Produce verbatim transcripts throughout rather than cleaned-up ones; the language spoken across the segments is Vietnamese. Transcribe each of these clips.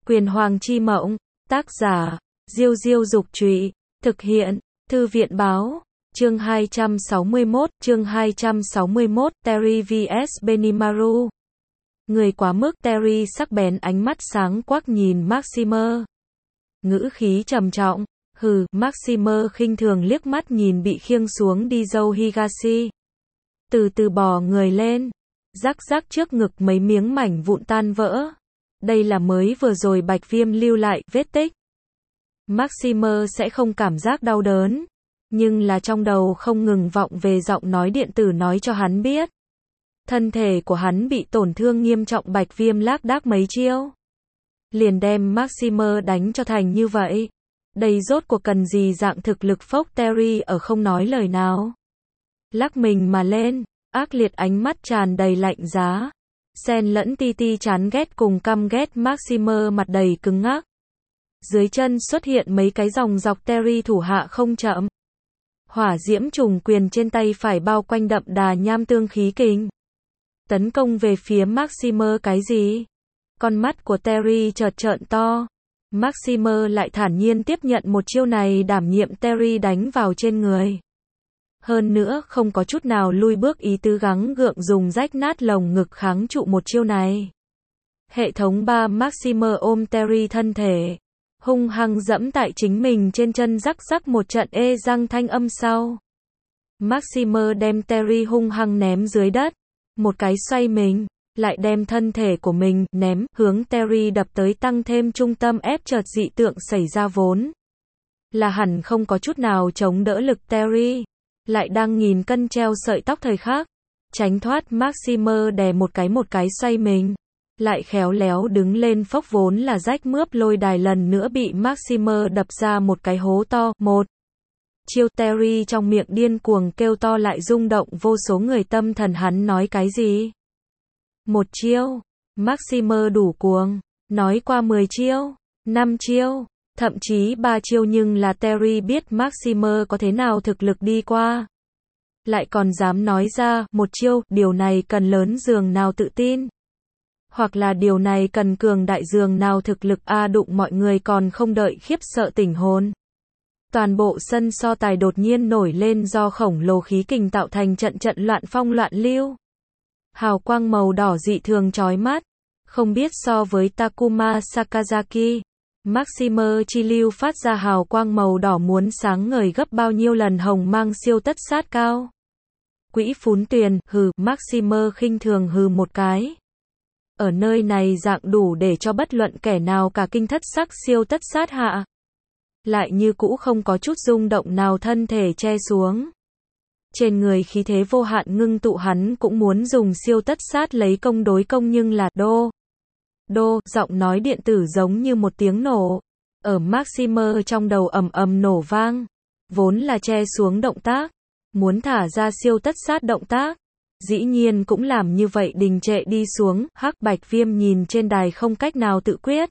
Quyền Hoàng chi mộng, tác giả, Diêu Diêu Dục Trụy, thực hiện, Thư viện Báo, chương hai trăm sáu mươi mốt, chương hai trăm sáu mươi mốt, Terry vs Benimaru. Người quá mức, Terry sắc bén ánh mắt sáng quắc nhìn Maxime. Ngữ khí trầm trọng, hừ, Maxime khinh thường liếc mắt nhìn bị khiêng xuống đi dâu Higashi. Từ từ bò người lên, rắc rắc trước ngực mấy miếng mảnh vụn tan vỡ. Đây là mới vừa rồi Bạch Viêm lưu lại vết tích. Maxime sẽ không cảm giác đau đớn, nhưng là trong đầu không ngừng vọng về giọng nói điện tử nói cho hắn biết. Thân thể của hắn bị tổn thương nghiêm trọng, Bạch Viêm lác đác mấy chiêu liền đem Maxime đánh cho thành như vậy. Đây rốt cuộc cần gì dạng thực lực phốc. Terry ở không nói lời nào, lắc mình mà lên, ác liệt ánh mắt tràn đầy lạnh giá, xen lẫn ti ti chán ghét cùng căm ghét. Maxime mặt đầy cứng ngắc. Dưới chân xuất hiện mấy cái dòng dọc. Terry thủ hạ không chậm. Hỏa diễm trùng quyền trên tay phải bao quanh đậm đà nham tương khí kình, tấn công về phía Maxime. Cái gì? Con mắt của Terry chợt trợn to. Maxime lại thản nhiên tiếp nhận một chiêu này, đảm nhiệm Terry đánh vào trên người. Hơn nữa không có chút nào lui bước ý tứ, gắng gượng dùng rách nát lồng ngực kháng trụ một chiêu này. Hệ thống ba. Maxime ôm Terry thân thể, hung hăng dẫm tại chính mình trên chân, rắc rắc một trận ê răng thanh âm sau. Maxime đem Terry hung hăng ném dưới đất, một cái xoay mình, lại đem thân thể của mình ném hướng Terry đập tới, tăng thêm trung tâm ép. Chợt dị tượng xảy ra, vốn là hẳn không có chút nào chống đỡ lực Terry, lại đang nghìn cân treo sợi tóc thời khắc tránh thoát. Maxime đè một cái một cái xoay mình, lại khéo léo đứng lên, phốc vốn là rách mướp lôi đài lần nữa bị Maxime đập ra một cái hố to. Một chiêu. Terry trong miệng điên cuồng kêu to, lại rung động vô số người tâm thần. Hắn nói cái gì? Một chiêu. Maxime đủ cuồng, nói qua mười chiêu, năm chiêu, thậm chí ba chiêu, nhưng là Terry biết Maxime có thế nào thực lực đi qua, lại còn dám nói ra một chiêu. Điều này cần lớn giường nào tự tin, hoặc là điều này cần cường đại giường nào thực lực a à. Đụng mọi người còn không đợi khiếp sợ tỉnh hồn, toàn bộ sân so tài đột nhiên nổi lên, do khổng lồ khí kình tạo thành trận trận loạn phong loạn lưu. Hào quang màu đỏ dị thường chói mắt, không biết so với Takuma Sakazaki, Maxime chi lưu phát ra hào quang màu đỏ muốn sáng ngời gấp bao nhiêu lần hồng mang siêu tất sát cao. Quỹ phún tuyền, hừ. Maxime khinh thường hừ một cái. Ở nơi này dạng đủ để cho bất luận kẻ nào cả kinh thất sắc. Siêu tất sát hạ, lại như cũ không có chút rung động nào, thân thể che xuống. Trên người khí thế vô hạn ngưng tụ, hắn cũng muốn dùng siêu tất sát lấy công đối công, nhưng là đô, đô, giọng nói điện tử giống như một tiếng nổ. Ở Maxime trong đầu ầm ầm nổ vang, vốn là che xuống động tác, muốn thả ra siêu tất sát động tác, dĩ nhiên cũng làm như vậy đình trệ đi xuống. Hắc. Bạch Viêm nhìn trên đài không cách nào tự quyết.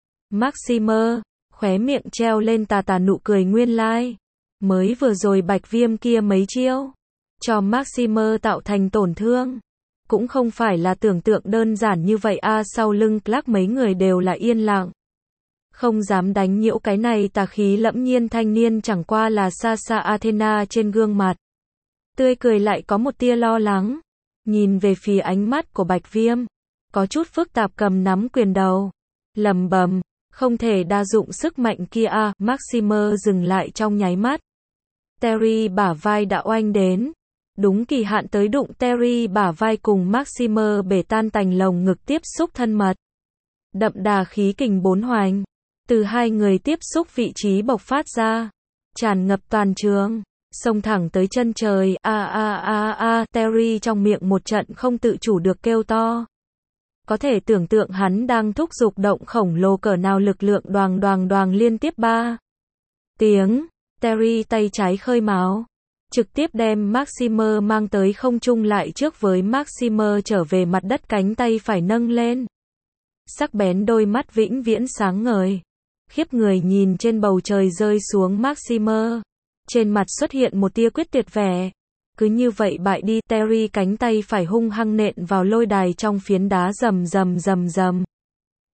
Maxime, khóe miệng treo lên tà tà nụ cười, nguyên lai like mới vừa rồi Bạch Viêm kia mấy chiêu cho Maxime tạo thành tổn thương, cũng không phải là tưởng tượng đơn giản như vậy a à. Sau lưng Clark mấy người đều là yên lặng, không dám đánh nhiễu cái này tà khí lẫm nhiên thanh niên. Chẳng qua là xa xa Athena trên gương mặt tươi cười lại có một tia lo lắng, nhìn về phía ánh mắt của Bạch Viêm, có chút phức tạp, cầm nắm quyền đầu, lẩm bẩm, không thể đa dụng sức mạnh kia a à. Maxime dừng lại trong nháy mắt. Terry bả vai đã oanh đến, đúng kỳ hạn tới đụng. Terry bả vai cùng Maxime bể tan tành lồng ngực tiếp xúc thân mật, đậm đà khí kình bốn hoành từ hai người tiếp xúc vị trí bộc phát ra, tràn ngập toàn trường, xông thẳng tới chân trời. A a a a. Terry trong miệng một trận không tự chủ được kêu to. Có thể tưởng tượng hắn đang thúc giục động khổng lồ cỡ nào, lực lượng đoàng đoàng đoàng liên tiếp ba tiếng. Terry tay trái khơi mào, trực tiếp đem Maxime mang tới không trung, lại trước với Maxime trở về mặt đất, cánh tay phải nâng lên, sắc bén đôi mắt vĩnh viễn sáng ngời, khiếp người nhìn trên bầu trời rơi xuống. Maxime trên mặt xuất hiện một tia quyết tuyệt vẻ. Cứ như vậy bại đi. Terry cánh tay phải hung hăng nện vào lôi đài trong phiến đá, rầm rầm rầm rầm.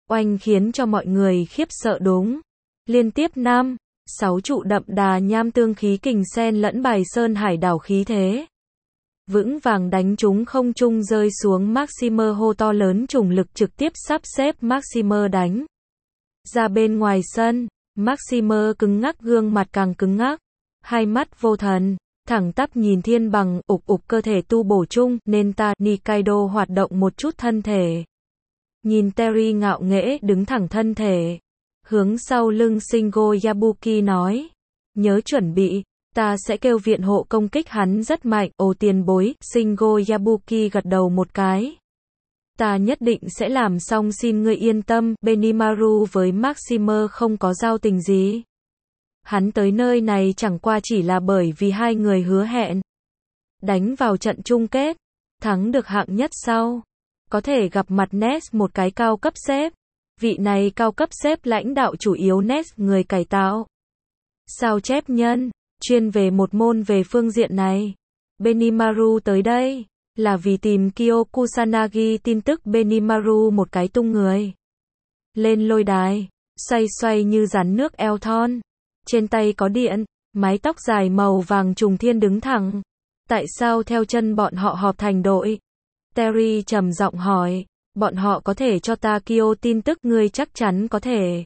oanh khiến cho mọi người khiếp sợ đúng. Liên tiếp năm, sáu trụ đậm đà nham tương khí kình xen lẫn bài sơn hải đảo khí thế. Vững vàng đánh trúng không trung rơi xuống Maximer hô to lớn trùng lực trực tiếp sắp xếp Maximer đánh. Ra bên ngoài sân, Maximer cứng ngắc gương mặt càng cứng ngắc. Hai mắt vô thần, thẳng tắp nhìn thiên bằng, ục ục cơ thể tu bổ chung, nên ta, Nikaido hoạt động một chút thân thể. Nhìn Terry ngạo nghễ đứng thẳng thân thể. Hướng sau lưng Shingo Yabuki nói. Nhớ chuẩn bị, ta sẽ kêu viện hộ công kích hắn rất mạnh. Ồ tiền bối, Shingo Yabuki gật đầu một cái. Ta nhất định sẽ làm xong xin ngươi yên tâm, Benimaru với Maximer không có giao tình gì. Hắn tới nơi này chẳng qua chỉ là bởi vì hai người hứa hẹn. Đánh vào trận chung kết, thắng được hạng nhất sau. Có thể gặp mặt Ness một cái cao cấp xếp. Vị này cao cấp xếp lãnh đạo chủ yếu Ness người cải tạo. Sao chép nhân, chuyên về một môn về phương diện này. Benimaru tới đây, là vì tìm Kyo Kusanagi tin tức Benimaru một cái tung người. Lên lôi đài, xoay xoay như rắn nước eo thon. Trên tay có điện, mái tóc dài màu vàng trùng thiên đứng thẳng. Tại sao theo chân bọn họ họp thành đội? Terry trầm giọng hỏi, bọn họ có thể cho ta Kyo tin tức ngươi chắc chắn có thể.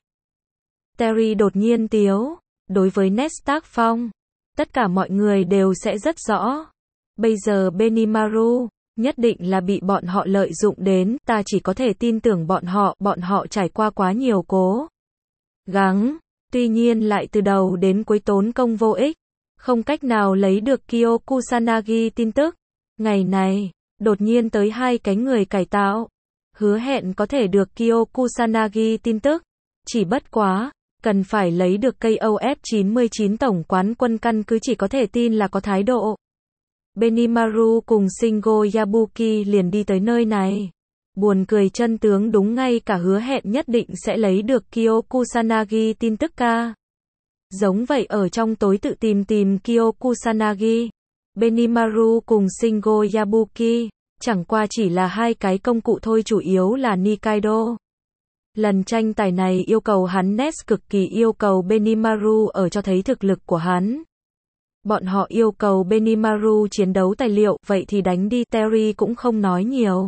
Terry đột nhiên tiếu, đối với Ness tác phong, tất cả mọi người đều sẽ rất rõ. Bây giờ Benimaru, nhất định là bị bọn họ lợi dụng đến, ta chỉ có thể tin tưởng bọn họ, bọn họ trải qua quá nhiều cố gắng. Tuy nhiên lại từ đầu đến cuối tốn công vô ích, không cách nào lấy được Kyo Kusanagi tin tức. Ngày này, đột nhiên tới hai cánh người cải tạo, hứa hẹn có thể được Kyo Kusanagi tin tức. Chỉ bất quá, cần phải lấy được ca o ép chín mươi chín tổng quán quân căn cứ chỉ có thể tin là có thái độ. Benimaru cùng Shingo Yabuki liền đi tới nơi này. Buồn cười chân tướng đúng ngay cả hứa hẹn nhất định sẽ lấy được Kyo Kusanagi tin tức ca. Giống vậy ở trong tối tự tìm tìm Kyo Kusanagi. Benimaru cùng Shingo Yabuki, chẳng qua chỉ là hai cái công cụ thôi chủ yếu là Nikaido. Lần tranh tài này yêu cầu hắn Ness cực kỳ yêu cầu Benimaru ở cho thấy thực lực của hắn. Bọn họ yêu cầu Benimaru chiến đấu tài liệu, vậy thì đánh đi, Terry cũng không nói nhiều.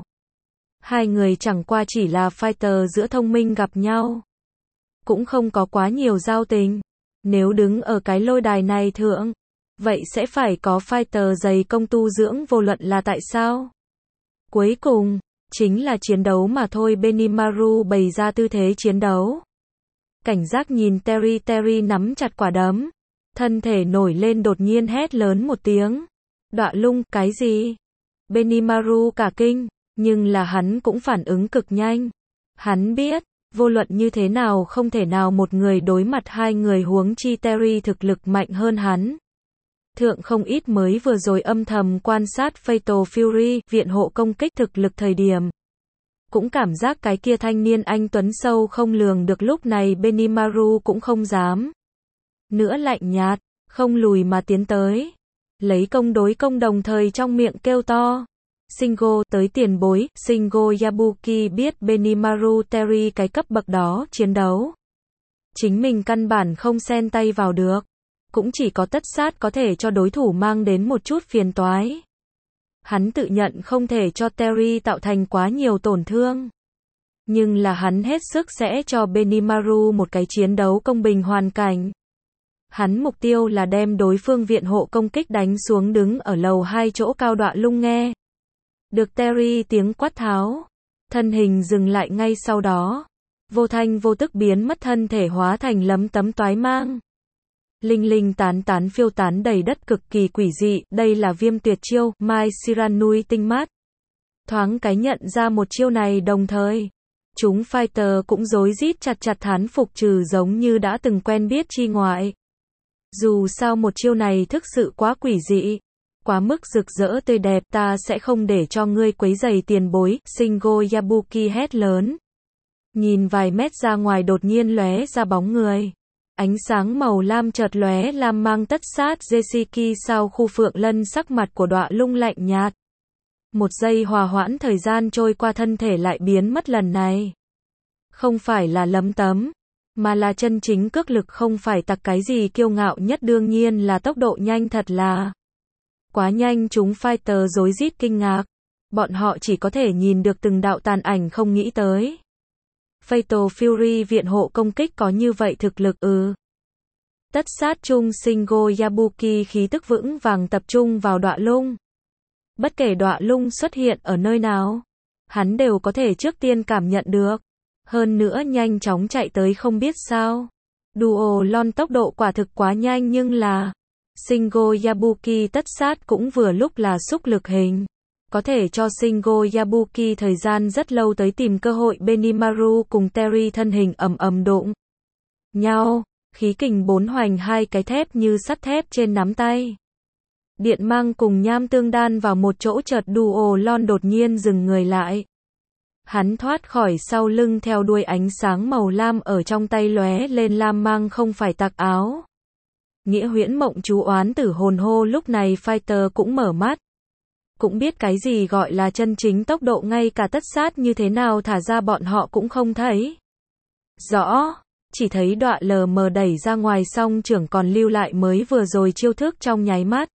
Hai người chẳng qua chỉ là fighter giữa thông minh gặp nhau. Cũng không có quá nhiều giao tình. Nếu đứng ở cái lôi đài này thượng, vậy sẽ phải có fighter dày công tu dưỡng vô luận là tại sao. Cuối cùng, chính là chiến đấu mà thôi. Benimaru bày ra tư thế chiến đấu. Cảnh giác nhìn Terry, Terry nắm chặt quả đấm. Thân thể nổi lên đột nhiên hét lớn một tiếng. Đọa lung, cái gì? Benimaru cả kinh, nhưng là hắn cũng phản ứng cực nhanh. Hắn biết, vô luận như thế nào không thể nào một người đối mặt hai người, huống chi Terry thực lực mạnh hơn hắn. Thượng không ít mới vừa rồi âm thầm quan sát Fatal Fury, viện hộ công kích thực lực thời điểm. Cũng cảm giác cái kia thanh niên anh tuấn sâu không lường được, lúc này Benimaru cũng không dám nữa lạnh nhạt, không lùi mà tiến tới. Lấy công đối công đồng thời trong miệng kêu to. Shingo, tới tiền bối. Shingo Yabuki biết Benimaru Terry cái cấp bậc đó chiến đấu. Chính mình căn bản không xen tay vào được. Cũng chỉ có tất sát có thể cho đối thủ mang đến một chút phiền toái. Hắn tự nhận không thể cho Terry tạo thành quá nhiều tổn thương. Nhưng là hắn hết sức sẽ cho Benimaru một cái chiến đấu công bình hoàn cảnh. Hắn mục tiêu là đem đối phương viện hộ công kích đánh xuống đứng ở lầu hai chỗ cao đọa lung nghe. Được Terry tiếng quát tháo. Thân hình dừng lại ngay sau đó. Vô thanh vô tức biến mất, thân thể hóa thành lấm tấm toái mang. Linh linh tán tán phiêu tán đầy đất, cực kỳ quỷ dị. Đây là viêm tuyệt chiêu, Mai Shiranui tinh mắt. Thoáng cái nhận ra một chiêu này, đồng thời chúng fighter cũng rối rít chặt chặt thán phục, trừ giống như đã từng quen biết chi ngoại. Dù sao một chiêu này thực sự quá quỷ dị, quá mức rực rỡ tươi đẹp, ta sẽ không để cho ngươi quấy rầy tiền bối. Shingo Yabuki hét lớn. Nhìn vài mét ra ngoài đột nhiên lóe ra bóng người. Ánh sáng màu lam chợt lóe, lam mang tất sát Jesiki sau khu Phượng Lân, sắc mặt của đọa lung lạnh nhạt. Một giây hòa hoãn thời gian trôi qua, thân thể lại biến mất lần này. Không phải là lấm tấm, mà là chân chính cước lực, không phải tặc cái gì kiêu ngạo nhất, đương nhiên là tốc độ nhanh, thật là quá nhanh. Chúng fighter rối rít kinh ngạc. Bọn họ chỉ có thể nhìn được từng đạo tàn ảnh, không nghĩ tới Fatal Fury viện hộ công kích có như vậy thực lực. Ừ. Tất sát chung Shingo Yabuki khí tức vững vàng tập trung vào Đọa Lung. Bất kể Đọa Lung xuất hiện ở nơi nào, hắn đều có thể trước tiên cảm nhận được. Hơn nữa nhanh chóng chạy tới, không biết sao. Duo Lon tốc độ quả thực quá nhanh, nhưng là Shingo Yabuki tất sát cũng vừa lúc là xúc lực hình, có thể cho Shingo Yabuki thời gian rất lâu tới tìm cơ hội. Benimaru cùng Terry thân hình ầm ầm đụng nhau, khí kình bốn hoành, hai cái thép như sắt thép trên nắm tay. Điện mang cùng nham tương đan vào một chỗ, chợt Duo Lon đột nhiên dừng người lại. Hắn thoát khỏi sau lưng, theo đuôi ánh sáng màu lam ở trong tay lóe lên lam mang, không phải tặc áo. Nghĩa huyễn mộng chú oán tử hồn hô. Lúc này fighter cũng mở mắt, cũng biết cái gì gọi là chân chính tốc độ, ngay cả tất sát như thế nào thả ra bọn họ cũng không thấy rõ, chỉ thấy Đọa lờ mờ đẩy ra ngoài, song trưởng còn lưu lại mới vừa rồi chiêu thức. Trong nháy mắt,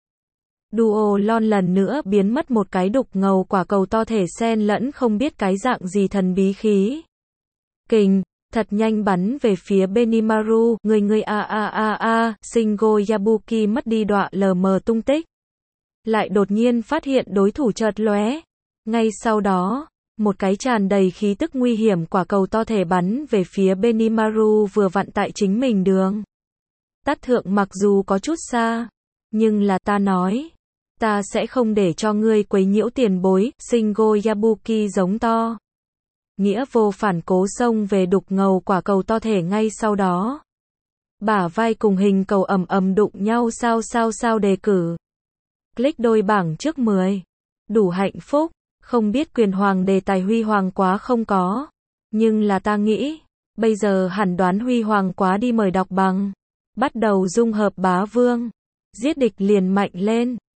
Duo Lon lần nữa biến mất, một cái đục ngầu quả cầu to thể xen lẫn không biết cái dạng gì thần bí khí kình, thật nhanh bắn về phía Benimaru. Người người a a a a, Shingo Yabuki mất đi Đọa lờ mờ tung tích, lại đột nhiên phát hiện đối thủ, chợt lóe. Ngay sau đó, một cái tràn đầy khí tức nguy hiểm quả cầu to thể bắn về phía Benimaru, vừa vặn tại chính mình đường tắt thượng. Mặc dù có chút xa, nhưng là ta nói, ta sẽ không để cho ngươi quấy nhiễu tiền bối. Shingo Yabuki giống to, nghĩa vô phản cố xông về đục ngầu quả cầu to thể. Ngay sau đó, bả vai cùng hình cầu ầm ầm đụng nhau. Sao sao sao đề cử click đôi bảng trước mười. Đủ hạnh phúc. Không biết quyền hoàng đề tài huy hoàng quá không có, nhưng là ta nghĩ bây giờ hẳn đoán huy hoàng quá đi. Mời đọc bằng. Bắt đầu dung hợp bá vương, giết địch liền mạnh lên.